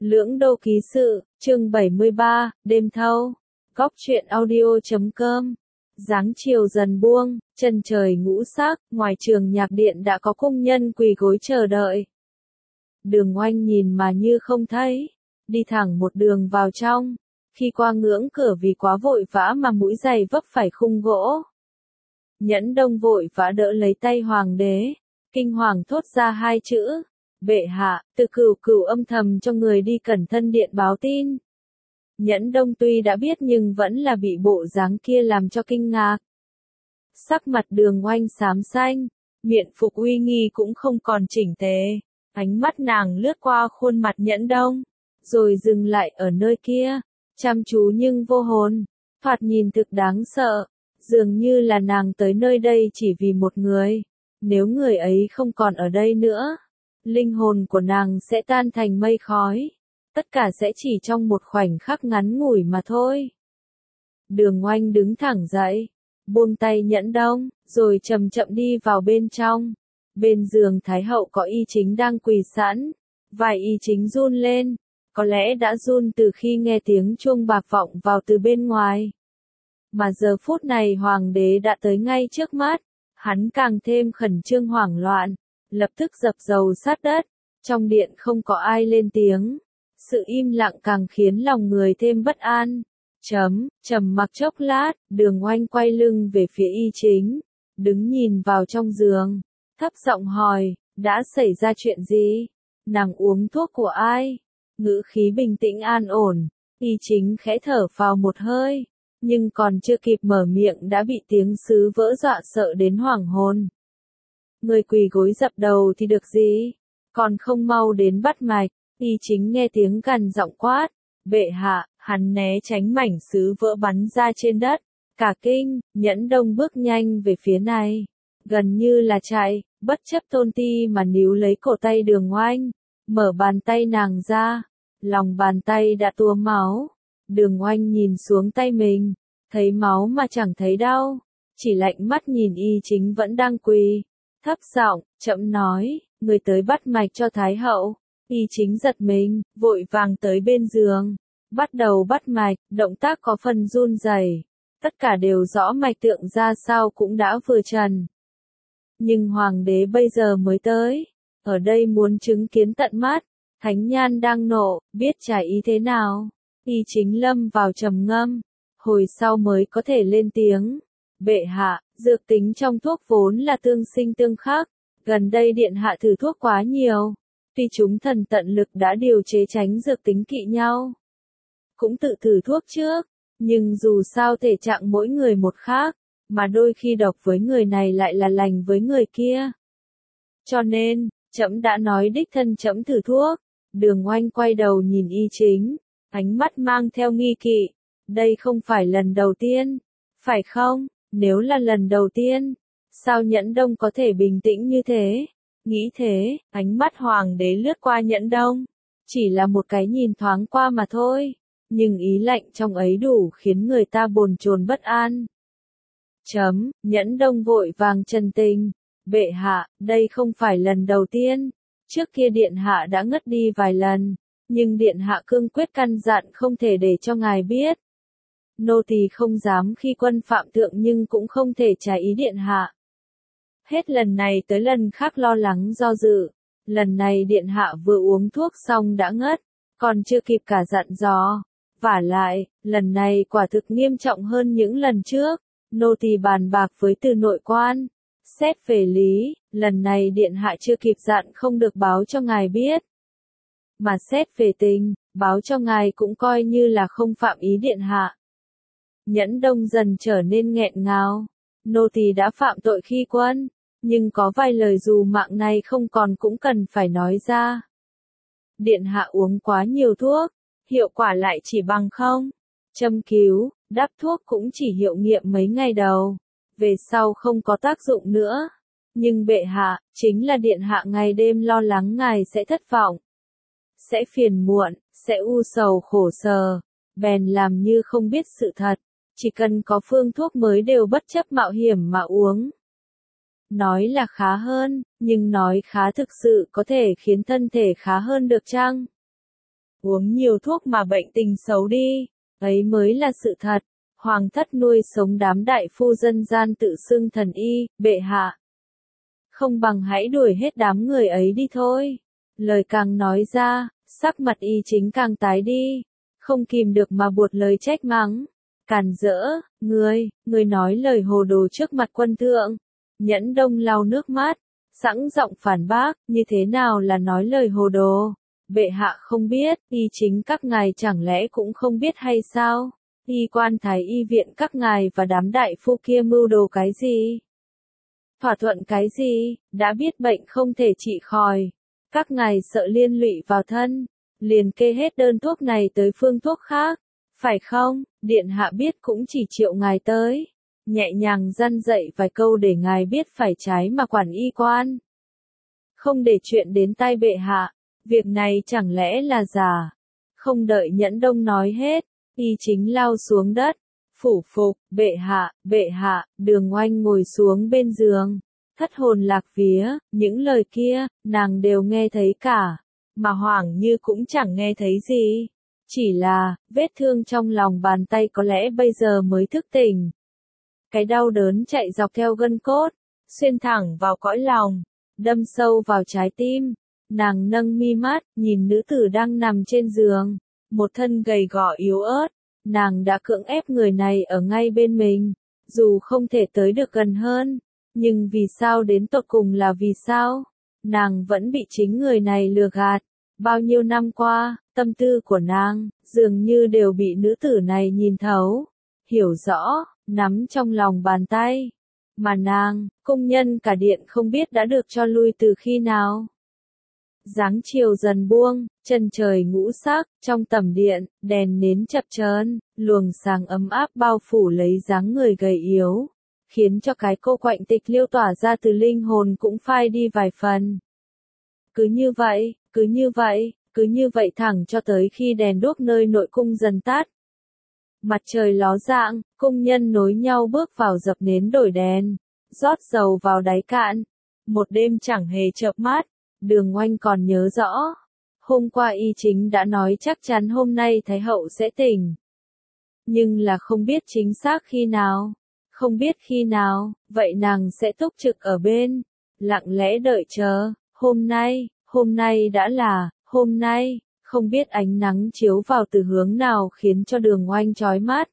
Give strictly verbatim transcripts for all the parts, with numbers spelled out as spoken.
Lưỡng Đô Ký Sự, chương bảy mươi ba, đêm thâu. Góc truyện audio chấm com. Dáng chiều dần buông, chân trời ngũ sắc, ngoài trường nhạc điện đã có cung nhân quỳ gối chờ đợi. Đường Oanh nhìn mà như không thấy, đi thẳng một đường vào trong, khi qua ngưỡng cửa vì quá vội vã mà mũi giày vấp phải khung gỗ. Nhẫn Đông vội vã đỡ lấy tay hoàng đế, kinh hoàng thốt ra hai chữ: bệ hạ. Từ Cửu Cửu âm thầm cho người đi cẩn thân điện báo tin. Nhẫn Đông tuy đã biết nhưng vẫn là bị bộ dáng kia làm cho kinh ngạc. Sắc mặt Đường Oanh xám xanh, miệng phục uy nghi cũng không còn chỉnh tề, ánh mắt nàng lướt qua khuôn mặt Nhẫn Đông, rồi dừng lại ở nơi kia, chăm chú nhưng vô hồn, thoạt nhìn thực đáng sợ, dường như là nàng tới nơi đây chỉ vì một người, nếu người ấy không còn ở đây nữa, linh hồn của nàng sẽ tan thành mây khói. Tất cả sẽ chỉ trong một khoảnh khắc ngắn ngủi mà thôi. Đường Oanh đứng thẳng dậy, buông tay Nhẫn Đông, rồi chậm chậm đi vào bên trong. Bên giường Thái hậu có Y Chính đang quỳ sẵn, vai Y Chính run lên, có lẽ đã run từ khi nghe tiếng chuông bạc vọng vào từ bên ngoài. Mà giờ phút này hoàng đế đã tới ngay trước mắt, hắn càng thêm khẩn trương hoảng loạn, lập tức dập dầu sát đất, trong điện không có ai lên tiếng. Sự im lặng càng khiến lòng người thêm bất an. Chấm, trầm mặc chốc lát, Đường Oanh quay lưng về phía Y Chính, đứng nhìn vào trong giường, thấp giọng hỏi, đã xảy ra chuyện gì? Nàng uống thuốc của ai? Ngữ khí bình tĩnh an ổn, Y Chính khẽ thở phào một hơi, nhưng còn chưa kịp mở miệng đã bị tiếng sứ vỡ dọa sợ đến hoảng hồn. Người quỳ gối dập đầu thì được gì? Còn không mau đến bắt mạch. Y Chính nghe tiếng gằn giọng quát, bệ hạ. Hắn né tránh mảnh sứ vỡ bắn ra trên đất, cả kinh. Nhẫn Đông bước nhanh về phía này, gần như là chạy, bất chấp tôn ti mà níu lấy cổ tay Đường Oanh, mở bàn tay nàng ra, lòng bàn tay đã túa máu. Đường Oanh nhìn xuống tay mình, thấy máu mà chẳng thấy đau, chỉ lạnh mắt nhìn Y Chính vẫn đang quỳ, thấp giọng, chậm nói, người tới bắt mạch cho Thái hậu. Y Chính giật mình, vội vàng tới bên giường, bắt đầu bắt mạch, động tác có phần run rẩy, tất cả đều rõ mạch tượng ra sao cũng đã vừa trần. Nhưng hoàng đế bây giờ mới tới, ở đây muốn chứng kiến tận mắt, thánh nhan đang nộ, biết trả ý thế nào. Y Chính lâm vào trầm ngâm, hồi sau mới có thể lên tiếng, bệ hạ, dược tính trong thuốc vốn là tương sinh tương khắc, gần đây điện hạ thử thuốc quá nhiều. Tuy chúng thần tận lực đã điều chế tránh dược tính kỵ nhau, cũng tự thử thuốc trước, nhưng dù sao thể trạng mỗi người một khác, mà đôi khi độc với người này lại là lành với người kia. Cho nên, trẫm đã nói đích thân trẫm thử thuốc. Đường Oanh quay đầu nhìn Y Chính, ánh mắt mang theo nghi kỵ, đây không phải lần đầu tiên, phải không? Nếu là lần đầu tiên, sao Nhẫn Đông có thể bình tĩnh như thế? Nghĩ thế, ánh mắt hoàng đế lướt qua Nhẫn Đông, chỉ là một cái nhìn thoáng qua mà thôi, nhưng ý lạnh trong ấy đủ khiến người ta bồn chồn bất an. Chấm, Nhẫn Đông vội vàng chân tình, bệ hạ, đây không phải lần đầu tiên, trước kia điện hạ đã ngất đi vài lần, nhưng điện hạ cương quyết căn dặn không thể để cho ngài biết. Nô tỳ không dám khi quân phạm thượng nhưng cũng không thể trái ý điện hạ. Hết lần này tới lần khác lo lắng do dự, lần này điện hạ vừa uống thuốc xong đã ngất, còn chưa kịp cả dặn dò. Vả lại, lần này quả thực nghiêm trọng hơn những lần trước, nô tỳ bàn bạc với từ nội quan. Xét về lý, lần này điện hạ chưa kịp dặn không được báo cho ngài biết. Mà xét về tình, báo cho ngài cũng coi như là không phạm ý điện hạ. Nhẫn Đông dần trở nên nghẹn ngào, nô tỳ đã phạm tội khi quân, nhưng có vài lời dù mạng này không còn cũng cần phải nói ra. Điện hạ uống quá nhiều thuốc, hiệu quả lại chỉ bằng không. Châm cứu, đắp thuốc cũng chỉ hiệu nghiệm mấy ngày đầu, về sau không có tác dụng nữa. Nhưng bệ hạ, chính là điện hạ ngày đêm lo lắng ngài sẽ thất vọng, sẽ phiền muộn, sẽ u sầu khổ sở, bèn làm như không biết sự thật, chỉ cần có phương thuốc mới đều bất chấp mạo hiểm mà uống. Nói là khá hơn, nhưng nói khá thực sự có thể khiến thân thể khá hơn được chăng? uống nhiều thuốc mà bệnh tình xấu đi, ấy mới là sự thật. Hoàng thất nuôi sống đám đại phu dân gian tự xưng thần y, bệ hạ. Không bằng hãy đuổi hết đám người ấy đi thôi. Lời càng nói ra, sắc mặt y chính càng tái đi, không kìm được mà buột lời trách mắng. Càn rỡ, ngươi, ngươi nói lời hồ đồ trước mặt quân thượng. Nhẫn Đông lau nước mắt, sẵn giọng phản bác, như thế nào là nói lời hồ đồ? Bệ hạ không biết, y chính các ngài chẳng lẽ cũng không biết hay sao? Y quan thái y viện các ngài và đám đại phu kia mưu đồ cái gì? Thỏa thuận cái gì? Đã biết bệnh không thể trị khỏi. Các ngài sợ liên lụy vào thân, liền kê hết đơn thuốc này tới phương thuốc khác. Phải không? Điện hạ biết cũng chỉ triệu ngài tới. Nhẹ nhàng răn dạy vài câu để ngài biết phải trái mà quản y quan. Không để chuyện đến tai bệ hạ. Việc này chẳng lẽ là giả? Không đợi Nhẫn Đông nói hết, y chính lao xuống đất. Phủ phục, bệ hạ, bệ hạ, Đường Oanh ngồi xuống bên giường. Thất hồn lạc vía, những lời kia, nàng đều nghe thấy cả. Mà Hoàng Như cũng chẳng nghe thấy gì. Chỉ là, vết thương trong lòng bàn tay có lẽ bây giờ mới thức tỉnh. Cái đau đớn chạy dọc theo gân cốt, xuyên thẳng vào cõi lòng, đâm sâu vào trái tim. Nàng nâng mi mắt, nhìn nữ tử đang nằm trên giường, một thân gầy gò yếu ớt. Nàng đã cưỡng ép người này ở ngay bên mình, dù không thể tới được gần hơn, nhưng vì sao đến tột cùng là vì sao? Nàng vẫn bị chính người này lừa gạt. Bao nhiêu năm qua, tâm tư của nàng, dường như đều bị nữ tử này nhìn thấu, hiểu rõ, nắm trong lòng bàn tay. Mà nàng, công nhân cả điện không biết đã được cho lui từ khi nào. Dáng chiều dần buông, chân trời ngũ sắc, trong tầm điện, đèn nến chập chờn, luồng sáng ấm áp bao phủ lấy dáng người gầy yếu, khiến cho cái cô quạnh tịch liêu tỏa ra từ linh hồn cũng phai đi vài phần. Cứ như vậy, cứ như vậy, cứ như vậy thẳng cho tới khi đèn đuốc nơi nội cung dần tắt. Mặt trời ló dạng, cung nhân nối nhau bước vào dập nến đổi đèn, rót dầu vào đáy cạn. Một đêm chẳng hề chợp mắt. Đường Oanh còn nhớ rõ, hôm qua y chính đã nói chắc chắn hôm nay Thái hậu sẽ tỉnh. Nhưng là không biết chính xác khi nào, không biết khi nào, vậy nàng sẽ túc trực ở bên, lặng lẽ đợi chờ. Hôm nay, hôm nay đã là, hôm nay, không biết ánh nắng chiếu vào từ hướng nào khiến cho Đường Oanh chói mắt.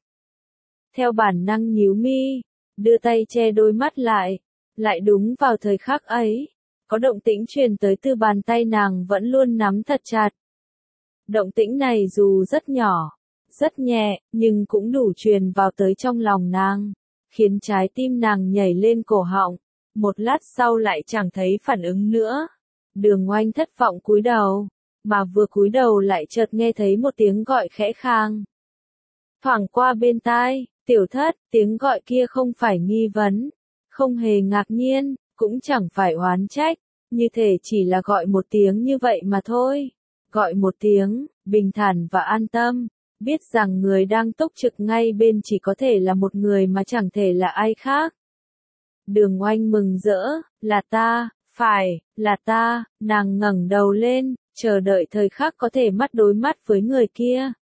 Theo bản năng nhíu mi, đưa tay che đôi mắt lại, lại đúng vào thời khắc ấy. Có động tĩnh truyền tới từ bàn tay nàng vẫn luôn nắm thật chặt. Động tĩnh này dù rất nhỏ, rất nhẹ, nhưng cũng đủ truyền vào tới trong lòng nàng, khiến trái tim nàng nhảy lên cổ họng. Một lát sau lại chẳng thấy phản ứng nữa. Đường Oanh thất vọng cúi đầu, mà vừa cúi đầu lại chợt nghe thấy một tiếng gọi khẽ khang. Thoảng qua bên tai, tiểu thất, tiếng gọi kia không phải nghi vấn, không hề ngạc nhiên. Cũng chẳng phải oán trách, như thể chỉ là gọi một tiếng như vậy mà thôi. Gọi một tiếng, bình thản và an tâm, biết rằng người đang túc trực ngay bên chỉ có thể là một người mà chẳng thể là ai khác. Đường Oanh mừng rỡ, là ta, phải, là ta, nàng ngẩng đầu lên, chờ đợi thời khắc có thể mắt đối mắt với người kia.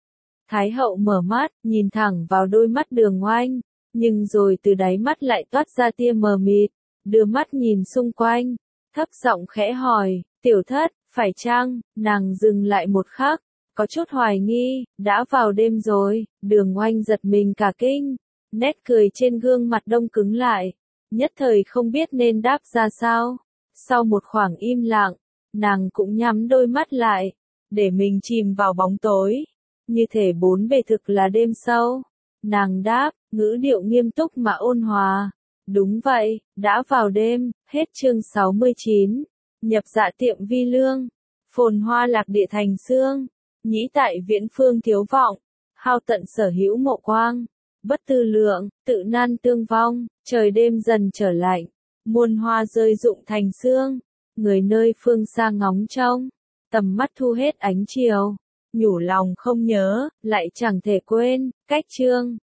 Thái hậu mở mắt, nhìn thẳng vào đôi mắt Đường Oanh, nhưng rồi từ đáy mắt lại toát ra tia mờ mịt. Đưa mắt nhìn xung quanh, thấp giọng khẽ hỏi, tiểu thất, phải chăng? Nàng dừng lại một khắc, có chút hoài nghi, đã vào đêm rồi. Đường Oanh giật mình cả kinh, nét cười trên gương mặt đông cứng lại, nhất thời không biết nên đáp ra sao. Sau một khoảng im lặng, nàng cũng nhắm đôi mắt lại, để mình chìm vào bóng tối, như thể bốn bề thực là đêm sâu. Nàng đáp, ngữ điệu nghiêm túc mà ôn hòa. Đúng vậy, đã vào đêm. Hết chương sáu mươi chín. Nhập dạ tiệm vi lương. Phồn hoa lạc địa thành xương. Nhĩ tại viễn phương thiếu vọng. Hao tận sở hữu mộ quang. Bất tư lượng, tự nan tương vong. Trời đêm dần trở lạnh. Muôn hoa rơi rụng thành xương. Người nơi phương xa ngóng trông. Tầm mắt thu hết ánh chiều. Nhủ lòng không nhớ, lại chẳng thể quên. Cách chương.